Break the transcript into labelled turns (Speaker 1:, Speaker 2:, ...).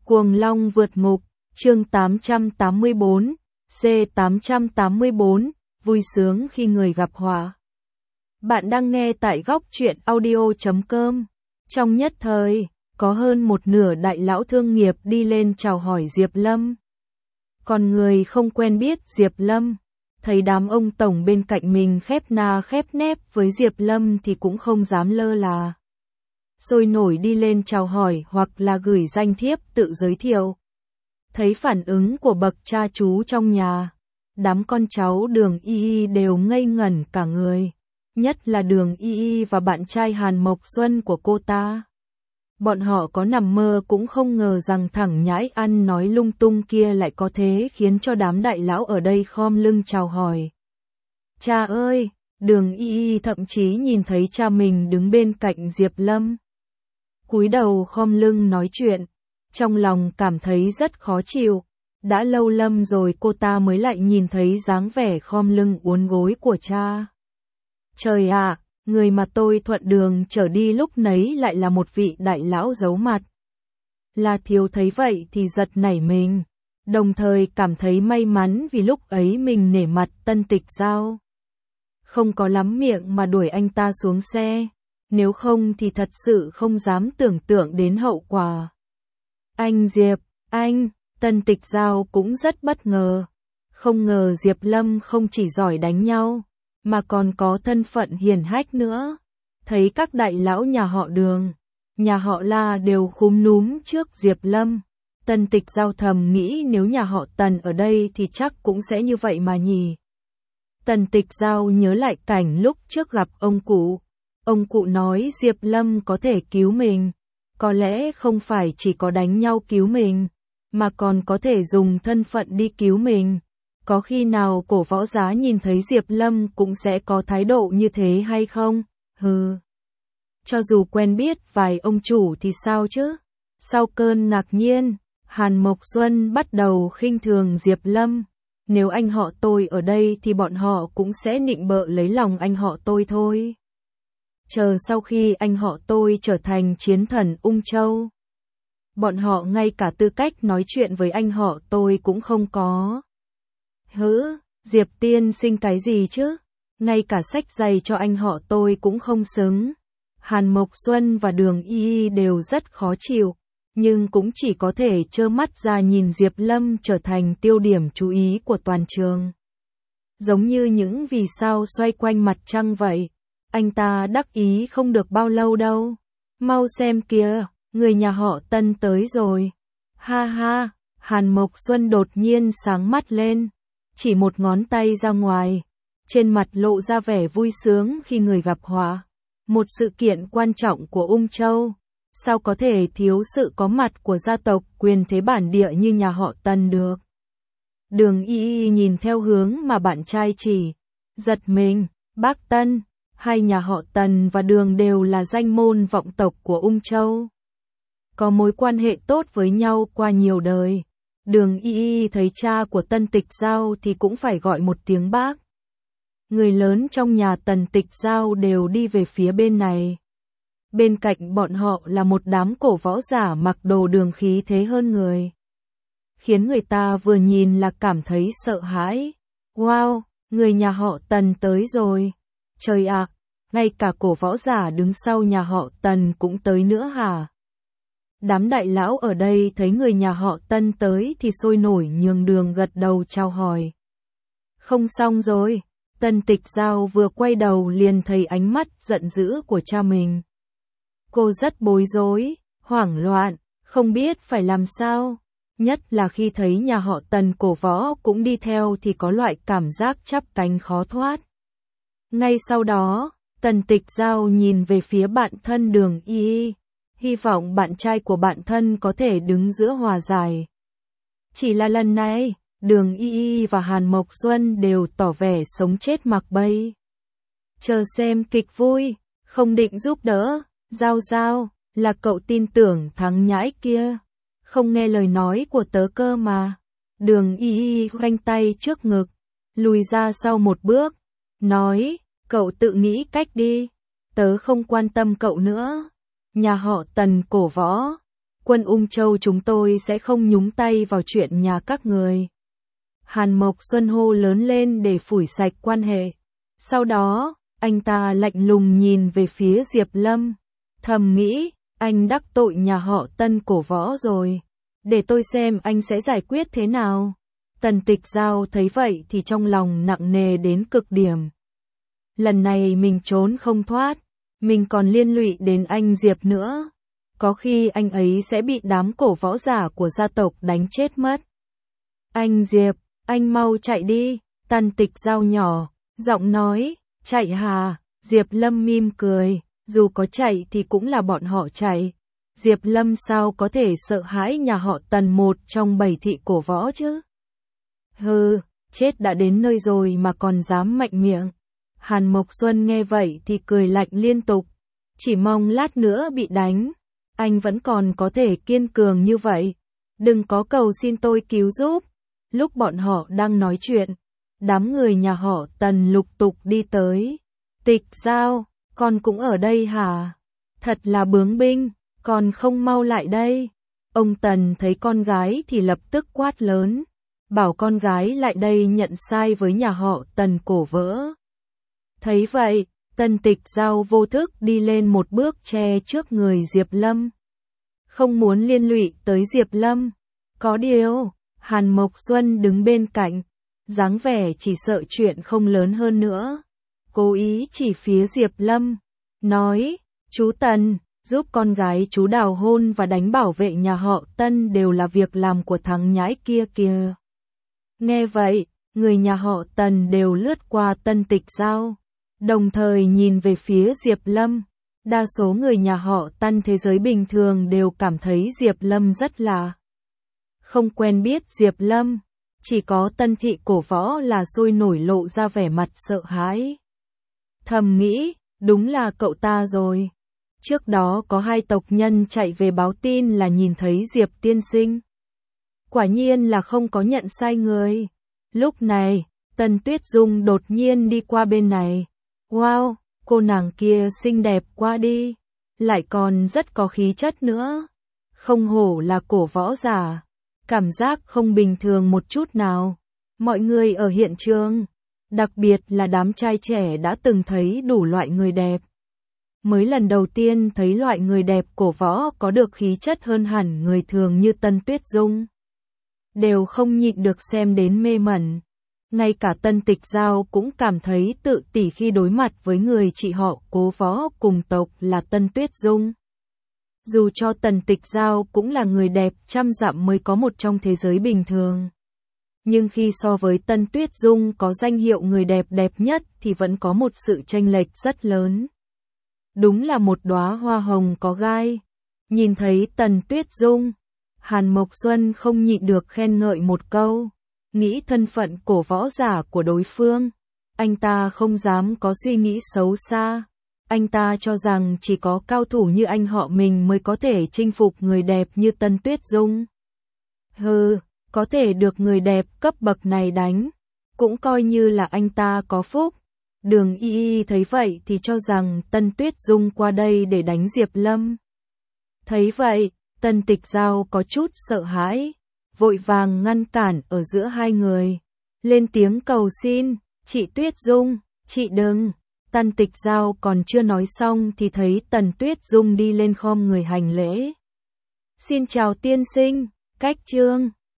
Speaker 1: Cuồng Long vượt ngục, chương 884, C884, vui sướng khi người gặp họa. Bạn đang nghe tại góc truyện audio.com. Trong nhất thời, có hơn một nửa đại lão thương nghiệp đi lên chào hỏi Diệp Lâm. Còn người không quen biết Diệp Lâm, thấy đám ông tổng bên cạnh mình khép na khép nép với Diệp Lâm thì cũng không dám lơ là sôi nổi đi lên chào hỏi hoặc là gửi danh thiếp tự giới thiệu. Thấy phản ứng của bậc cha chú trong nhà, đám con cháu Đường Y Y đều ngây ngẩn cả người, nhất là Đường Y Y và bạn trai Hàn Mộc Xuân của cô ta. Bọn họ có nằm mơ cũng không ngờ rằng thằng nhãi ăn nói lung tung kia lại có thế khiến cho đám đại lão ở đây khom lưng chào hỏi. Cha ơi, Đường Y Y thậm chí nhìn thấy cha mình đứng bên cạnh Diệp Lâm, cúi đầu khom lưng nói chuyện, trong lòng cảm thấy rất khó chịu. Đã lâu lắm rồi cô ta mới lại nhìn thấy dáng vẻ khom lưng uốn gối của cha. Trời ạ, người mà tôi thuận đường trở đi lúc nấy lại là một vị đại lão giấu mặt. La Thiếu thấy vậy thì giật nảy mình, đồng thời cảm thấy may mắn vì lúc ấy mình nể mặt Tân Tịch Giao, không có lắm miệng mà đuổi anh ta xuống xe, nếu không thì thật sự không dám tưởng tượng đến hậu quả. Anh Diệp, anh, Tân Tịch Giao cũng rất bất ngờ, không ngờ Diệp Lâm không chỉ giỏi đánh nhau, mà còn có thân phận hiển hách nữa. Thấy các đại lão nhà họ Đường, nhà họ La đều khúm núm trước Diệp Lâm, Tân Tịch Giao thầm nghĩ nếu nhà họ Tần ở đây thì chắc cũng sẽ như vậy mà nhỉ. Tân Tịch Giao nhớ lại cảnh lúc trước gặp ông cụ nói Diệp Lâm có thể cứu mình, có lẽ không phải chỉ có đánh nhau cứu mình, mà còn có thể dùng thân phận đi cứu mình. Có khi nào cổ võ giá nhìn thấy Diệp Lâm cũng sẽ có thái độ như thế hay không? Hừ. Cho dù quen biết vài ông chủ thì sao chứ? Sau cơn ngạc nhiên, Hàn Mộc Xuân bắt đầu khinh thường Diệp Lâm. Nếu anh họ tôi ở đây thì bọn họ cũng sẽ nịnh bợ lấy lòng anh họ tôi thôi. Chờ sau khi anh họ tôi trở thành chiến thần Ung Châu, bọn họ ngay cả tư cách nói chuyện với anh họ tôi cũng không có. Diệp tiên sinh cái gì chứ? Ngay cả xách giày cho anh họ tôi cũng không xứng. Hàn Mộc Xuân và Đường Y Y đều rất khó chịu, nhưng cũng chỉ có thể trơ mắt ra nhìn Diệp Lâm trở thành tiêu điểm chú ý của toàn trường. Giống như những vì sao xoay quanh mặt trăng vậy. Anh ta đắc ý không được bao lâu đâu. Mau xem kìa, người nhà họ Tân tới rồi. Ha ha, Hàn Mộc Xuân đột nhiên sáng mắt lên, chỉ một ngón tay ra ngoài, trên mặt lộ ra vẻ vui sướng khi người gặp họa. Một sự kiện quan trọng của Ung Châu, sao có thể thiếu sự có mặt của gia tộc quyền thế bản địa như nhà họ Tân được. Đường Y Y nhìn theo hướng mà bạn trai chỉ, giật mình. Bác Tân, hai nhà họ Tần và Đường đều là danh môn vọng tộc của Ung Châu, có mối quan hệ tốt với nhau qua nhiều đời. Đường Y Y thấy cha của Tân Tịch Giao thì cũng phải gọi một tiếng bác. Người lớn trong nhà Tần Tịch Giao đều đi về phía bên này. Bên cạnh bọn họ là một đám cổ võ giả mặc đồ Đường khí thế hơn người, khiến người ta vừa nhìn là cảm thấy sợ hãi. Wow, người nhà họ Tần tới rồi. Trời ạ, ngay cả cổ võ giả đứng sau nhà họ Tần cũng tới nữa hả? Đám đại lão ở đây thấy người nhà họ Tân tới thì sôi nổi nhường đường gật đầu chào hỏi. Không xong rồi, Tân Tịch Giao vừa quay đầu liền thấy ánh mắt giận dữ của cha mình. Cô rất bối rối, hoảng loạn, không biết phải làm sao. Nhất là khi thấy nhà họ Tần cổ võ cũng đi theo thì có loại cảm giác chắp cánh khó thoát. Ngay sau đó, Tần Tịch Giao nhìn về phía bạn thân Đường Y Y, hy vọng bạn trai của bạn thân có thể đứng giữa hòa giải. Chỉ là lần này, Đường Y Y và Hàn Mộc Xuân đều tỏ vẻ sống chết mặc bay. Chờ xem kịch vui, không định giúp đỡ. Giao, là cậu tin tưởng thằng nhãi kia, không nghe lời nói của tớ cơ mà. Đường Y Y khoanh tay trước ngực, lùi ra sau một bước, nói, cậu tự nghĩ cách đi, tớ không quan tâm cậu nữa. Nhà họ Tần cổ võ, Quân Ung Châu chúng tôi sẽ không nhúng tay vào chuyện nhà các người. Hàn Mộc Xuân hô lớn lên để phủi sạch quan hệ. Sau đó, anh ta lạnh lùng nhìn về phía Diệp Lâm, thầm nghĩ, anh đắc tội nhà họ Tân cổ võ rồi. Để tôi xem anh sẽ giải quyết thế nào. Tần Tịch Giao thấy vậy thì trong lòng nặng nề đến cực điểm. Lần này mình trốn không thoát, mình còn liên lụy đến anh Diệp nữa. Có khi anh ấy sẽ bị đám cổ võ giả của gia tộc đánh chết mất. Anh Diệp, anh mau chạy đi, Tần Tịch Giao nhỏ, giọng nói, chạy hà. Diệp Lâm mỉm cười, dù có chạy thì cũng là bọn họ chạy. Diệp Lâm sao có thể sợ hãi nhà họ Tần một trong 7 thị cổ võ chứ? Hừ, chết đã đến nơi rồi mà còn dám mạnh miệng. Hàn Mộc Xuân nghe vậy thì cười lạnh liên tục, chỉ mong lát nữa bị đánh. Anh vẫn còn có thể kiên cường như vậy. Đừng có cầu xin tôi cứu giúp. Lúc bọn họ đang nói chuyện, đám người nhà họ Tần lục tục đi tới. Tịch Giao, con cũng ở đây hả? Thật là bướng binh, còn không mau lại đây. Ông Tần thấy con gái thì lập tức quát lớn, bảo con gái lại đây nhận sai với nhà họ Tần cổ vỡ. Thấy vậy, Tần Tịch Giao vô thức đi lên một bước che trước người Diệp Lâm. Không muốn liên lụy tới Diệp Lâm. Có điều, Hàn Mộc Xuân đứng bên cạnh, dáng vẻ chỉ sợ chuyện không lớn hơn nữa. Cố ý chỉ phía Diệp Lâm, nói, chú Tần, giúp con gái chú đào hôn và đánh bảo vệ nhà họ Tân đều là việc làm của thằng nhãi kia kìa. Nghe vậy, người nhà họ Tần đều lướt qua Tần Tịch Giao, đồng thời nhìn về phía Diệp Lâm. Đa số người nhà họ Tần thế giới bình thường đều cảm thấy Diệp Lâm rất là không quen biết Diệp Lâm. Chỉ có Tân thị cổ võ là sôi nổi lộ ra vẻ mặt sợ hãi. Thầm nghĩ, đúng là cậu ta rồi. Trước đó có 2 tộc nhân chạy về báo tin là nhìn thấy Diệp tiên sinh. Quả nhiên là không có nhận sai người. Lúc này, Tần Tuyết Dung đột nhiên đi qua bên này. Wow, cô nàng kia xinh đẹp quá đi. Lại còn rất có khí chất nữa. Không hổ là cổ võ giả. Cảm giác không bình thường một chút nào. Mọi người ở hiện trường, đặc biệt là đám trai trẻ đã từng thấy đủ loại người đẹp. Mới lần đầu tiên thấy loại người đẹp cổ võ có được khí chất hơn hẳn người thường như Tần Tuyết Dung. Đều không nhịn được xem đến mê mẩn. Ngay cả Tần Tịch Giao cũng cảm thấy tự tỷ khi đối mặt với người chị họ cố võ cùng tộc là Tần Tuyết Dung. Dù cho Tần Tịch Giao cũng là người đẹp trăm dặm mới có một trong thế giới bình thường. Nhưng khi so với Tần Tuyết Dung có danh hiệu người đẹp đẹp nhất thì vẫn có một sự chênh lệch rất lớn. Đúng là một đóa hoa hồng có gai. Nhìn thấy Tần Tuyết Dung, Hàn Mộc Xuân không nhịn được khen ngợi một câu. Nghĩ thân phận cổ võ giả của đối phương, anh ta không dám có suy nghĩ xấu xa. Anh ta cho rằng chỉ có cao thủ như anh họ mình mới có thể chinh phục người đẹp như Tần Tuyết Dung. Hừ, có thể được người đẹp cấp bậc này đánh, cũng coi như là anh ta có phúc. Đường Y Y thấy vậy thì cho rằng Tần Tuyết Dung qua đây để đánh Diệp Lâm. Thấy vậy, Tần Tịch Giao có chút sợ hãi, vội vàng ngăn cản ở giữa hai người. Lên tiếng cầu xin, chị Tuyết Dung, chị đừng. Tần Tịch Giao còn chưa nói xong thì thấy Tần Tuyết Dung đi lên khom người hành lễ. Xin chào tiên sinh, cách trương.